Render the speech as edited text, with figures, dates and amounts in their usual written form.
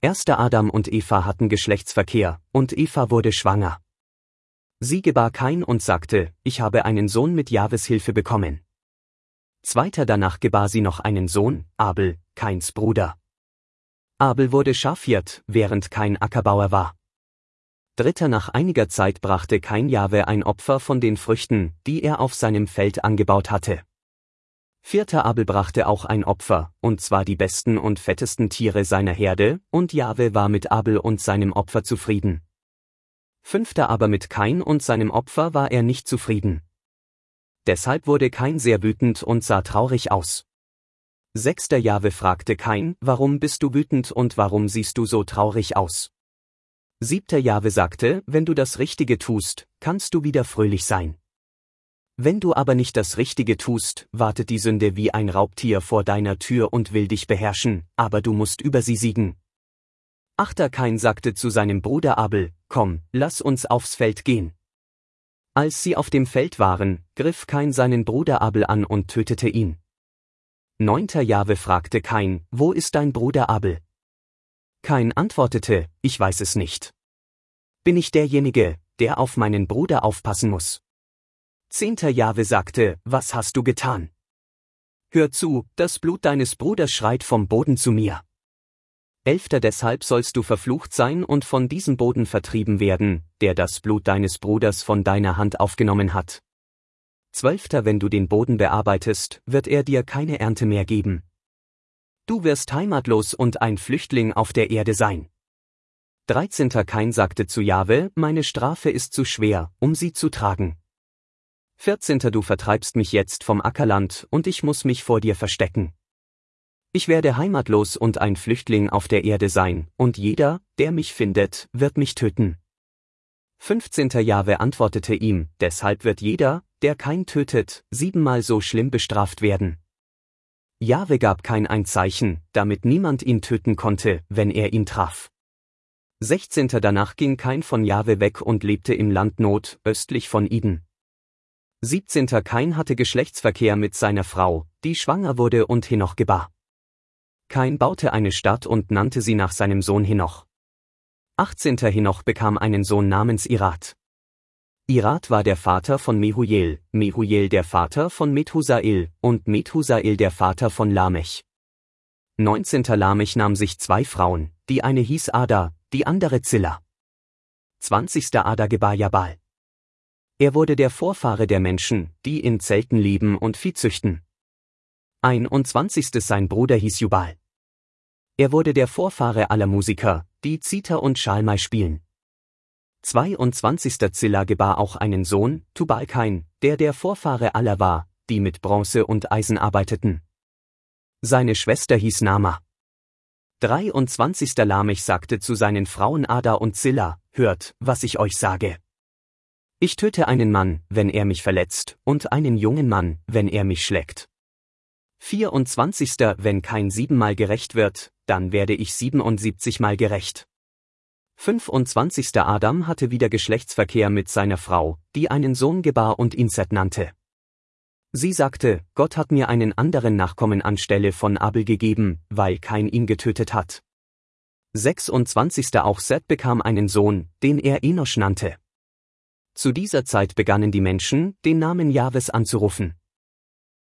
Erster Adam und Eva hatten Geschlechtsverkehr, und Eva wurde schwanger. Sie gebar Kain und sagte, ich habe einen Sohn mit Jahwes Hilfe bekommen. Zweiter danach gebar sie noch einen Sohn, Abel, Kains Bruder. Abel wurde Schafhirt, während Kain Ackerbauer war. Dritter nach einiger Zeit brachte Kain Jahwe ein Opfer von den Früchten, die er auf seinem Feld angebaut hatte. Vierter Abel brachte auch ein Opfer, und zwar die besten und fettesten Tiere seiner Herde, und Jahwe war mit Abel und seinem Opfer zufrieden. Fünfter aber mit Kain und seinem Opfer war er nicht zufrieden. Deshalb wurde Kain sehr wütend und sah traurig aus. Sechster Jahwe fragte Kain, warum bist du wütend und warum siehst du so traurig aus? Siebter Jahwe sagte, wenn du das Richtige tust, kannst du wieder fröhlich sein. Wenn du aber nicht das Richtige tust, wartet die Sünde wie ein Raubtier vor deiner Tür und will dich beherrschen, aber du musst über sie siegen. Achter Kain sagte zu seinem Bruder Abel, komm, lass uns aufs Feld gehen. Als sie auf dem Feld waren, griff Kain seinen Bruder Abel an und tötete ihn. Neunter Jahwe fragte Kain, wo ist dein Bruder Abel? Kain antwortete, ich weiß es nicht. Bin ich derjenige, der auf meinen Bruder aufpassen muss? Zehnter Jahwe sagte, was hast du getan? Hör zu, das Blut deines Bruders schreit vom Boden zu mir. Elfter deshalb sollst du verflucht sein und von diesem Boden vertrieben werden, der das Blut deines Bruders von deiner Hand aufgenommen hat. Zwölfter wenn du den Boden bearbeitest, wird er dir keine Ernte mehr geben. Du wirst heimatlos und ein Flüchtling auf der Erde sein. 13. Kain sagte zu Jahwe, meine Strafe ist zu schwer, um sie zu tragen. 14. Du vertreibst mich jetzt vom Ackerland, und ich muss mich vor dir verstecken. Ich werde heimatlos und ein Flüchtling auf der Erde sein, und jeder, der mich findet, wird mich töten. 15. Jahwe antwortete ihm, deshalb wird jeder, der Kain tötet, 7-mal so schlimm bestraft werden. Jahwe gab Kain ein Zeichen, damit niemand ihn töten konnte, wenn er ihn traf. 16. Danach ging Kain von Jahwe weg und lebte im Land Not, östlich von Eden. 17. Kain hatte Geschlechtsverkehr mit seiner Frau, die schwanger wurde und Henoch gebar. Kain baute eine Stadt und nannte sie nach seinem Sohn Henoch. 18. Henoch bekam einen Sohn namens Irad. Irad war der Vater von Mehujael, Mehujael der Vater von Methusael und Methusael der Vater von Lamech. 19. Lamech nahm sich 2 Frauen, die eine hieß Ada, die andere Zilla. 20. Ada gebar Jabal. Er wurde der Vorfahre der Menschen, die in Zelten leben und Vieh züchten. 21. Sein Bruder hieß Jubal. Er wurde der Vorfahre aller Musiker, die Zither und Schalmei spielen. 22. Zilla gebar auch einen Sohn, Tubal-Kain, der Vorfahre aller war, die mit Bronze und Eisen arbeiteten. Seine Schwester hieß Nama. 23. Lamech sagte zu seinen Frauen Ada und Zilla, hört, was ich euch sage. Ich töte einen Mann, wenn er mich verletzt, und einen jungen Mann, wenn er mich schlägt. 24. Wenn Kain 7-mal gerecht wird, dann werde ich 77-mal gerecht. 25. Adam hatte wieder Geschlechtsverkehr mit seiner Frau, die einen Sohn gebar und ihn Set nannte. Sie sagte, Gott hat mir einen anderen Nachkommen anstelle von Abel gegeben, weil Kain ihn getötet hat. 26. Auch Set bekam einen Sohn, den er Enosch nannte. Zu dieser Zeit begannen die Menschen, den Namen Jahwes anzurufen.